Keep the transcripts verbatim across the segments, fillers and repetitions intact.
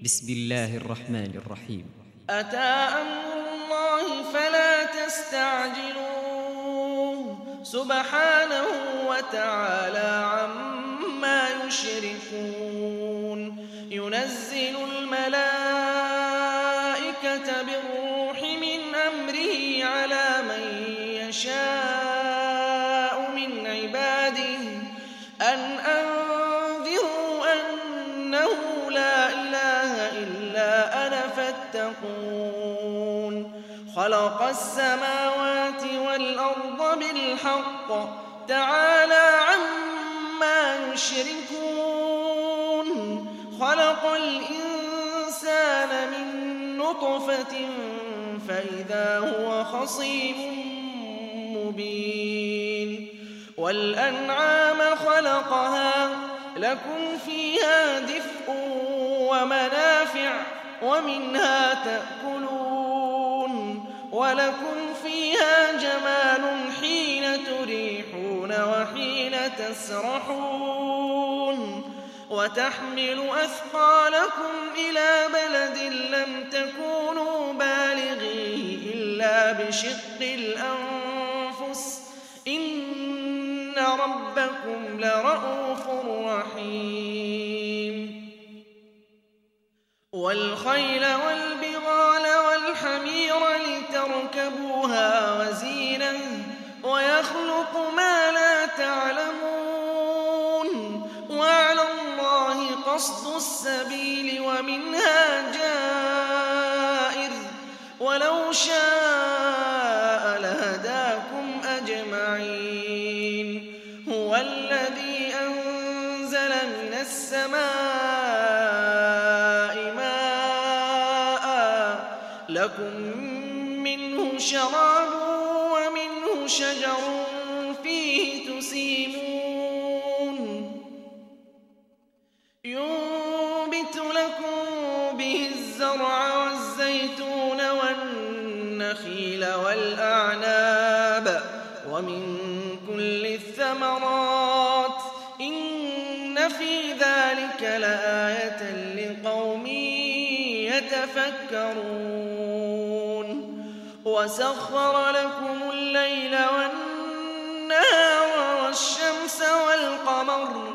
بسم الله الرحمن الرحيم. أتى أمر الله فلا تستعجلوه سبحانه وتعالى عما يشركون. ينزل الملائكة بالروح من أمره على من يشاء من عباده أن أنذروا أنه لا إله إلا أنا فاتقون. خلق السماوات والأرض بالحق تعالى عما يشركون. خلق الإنسان من نطفة فإذا هو خصيم مبين. والأنعام خلقها لكم فيها دفء ومنافع ومنها تأكلون ولكم فيها جمال حين تريحون وحين تسرحون. وتحمل أثقالكم إلى بلد لم تكونوا بالغيه إلا بشق الأنفس إن ربكم لرءوف رحيم. والخيل والبغال والحمير لتركبوها وزينة ويخلق ما لا تعلمون. وعلى الله قصد السبيل ومنها جائر ولو شاء لهداكم أجمعين. هو الذي أنزل من السماء ماء لكم منه شراب ومنه شجر فيه تسيمون. ينبت لكم به الزرع والزيتون والنخيل والأعناب ومن كل الثمرات إن في ذلك لآية لقوم يتفكرون. وسخر لكم الليل والنهار والشمس والقمر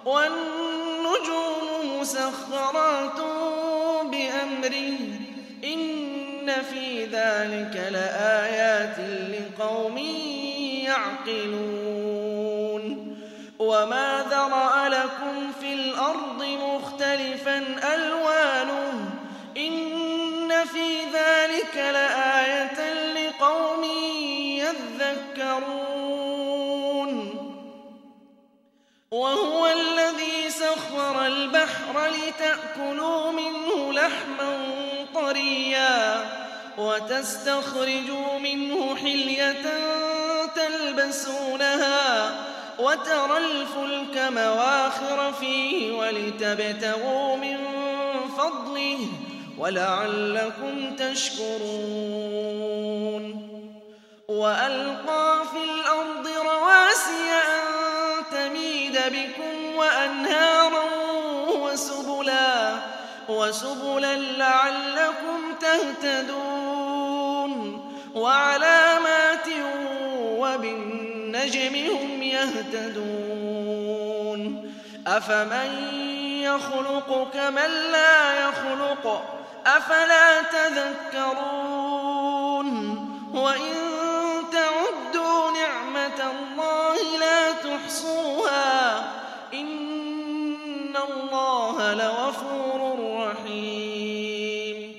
والنجوم مسخرات بأمره إن في ذلك لآيات لقوم يعقلون. وما ذرأ لكم في الأرض مختلفا ألوانه إن في ذلك لآية لقوم يذكرون. وهو الذي سخر البحر لتأكلوا منه لحما طريا وتستخرجوا منه حلية تلبسونها وترى الفلك مواخر فيه ولتبتغوا من فضله ولعلكم تشكرون. وألقى في الأرض رواسي أن تميد بكم وأنهارا وسبلا وسبلا لعلكم تهتدون. وعلامات وبالنجم هم يهتدون. أفمن يخلق كمن لا يخلق أفلا تذكرون. وإن تعدوا نعمة الله لا تحصوها إن الله لغفور رحيم.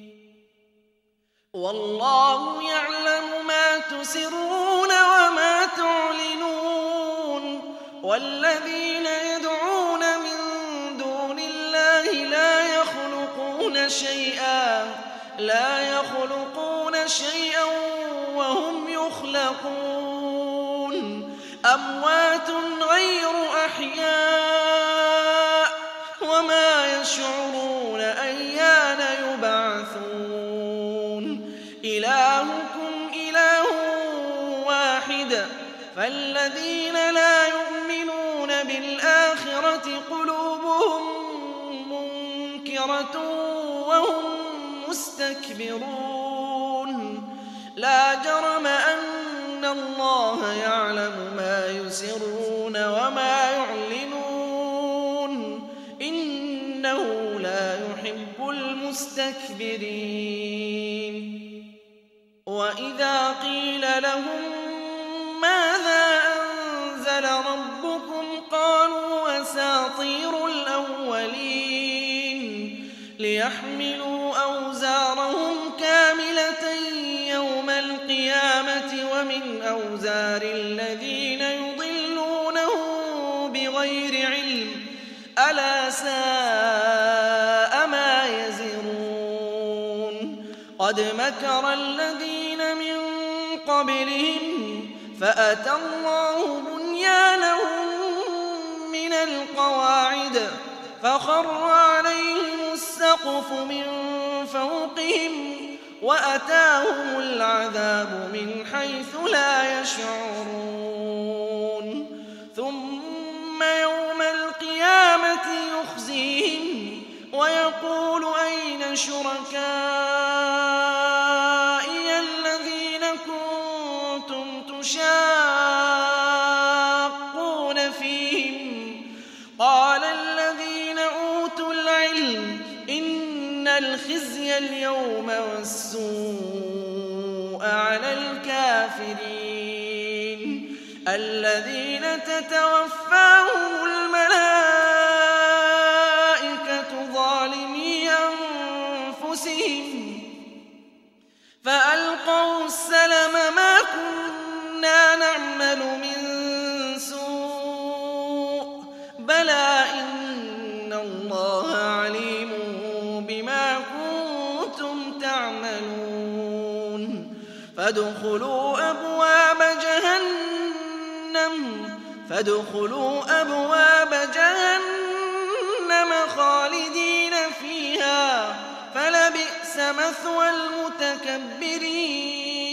والله يعلم ما تسرون وما تعلنون. والذين يدعون من دون الله لا يخلقون شيئا لا يخلقون شيئا وهم يخلقون. أموات غير أحياء وما يشعرون أيان يبعثون. إلهكم إله واحد فالذين لا يؤمنون بالآخرة قلوبهم منكرة وهم مستكبرون لا جرم أن الله يعلم ما يسرون وما يعلنون إنه لا يحب المستكبرين وإذا قيل لهم ماذا أنزل ربكم قالوا أساطير الأولين ليحملوا أوزارهم كاملة يوم القيامة ومن أوزار الذين يضلونهم بغير علم ألا ساء ما يزرون قد مكر الذين من قبلهم فأتى الله بنيانهم من القواعد فخر عليهم السقف من فوقهم وأتاهم العذاب من حيث لا يشعرون ثم يوم القيامة يخزيهم ويقول أين شركائي الذين كنتم تشاقون فيهم قال الذين أوتوا العلم إن الخزي اليوم والسوء على الكافرين الذين تتوفاهم الملائكة ظالمي أنفسهم فألقوا السلم ما كنا نعمل من سوء بلى إن الله عليم بما كنتم تعملون فادخلوا أبواب جهنم فادخلوا أبواب جهنم خالدين فيها فلبئس مثوى المتكبرين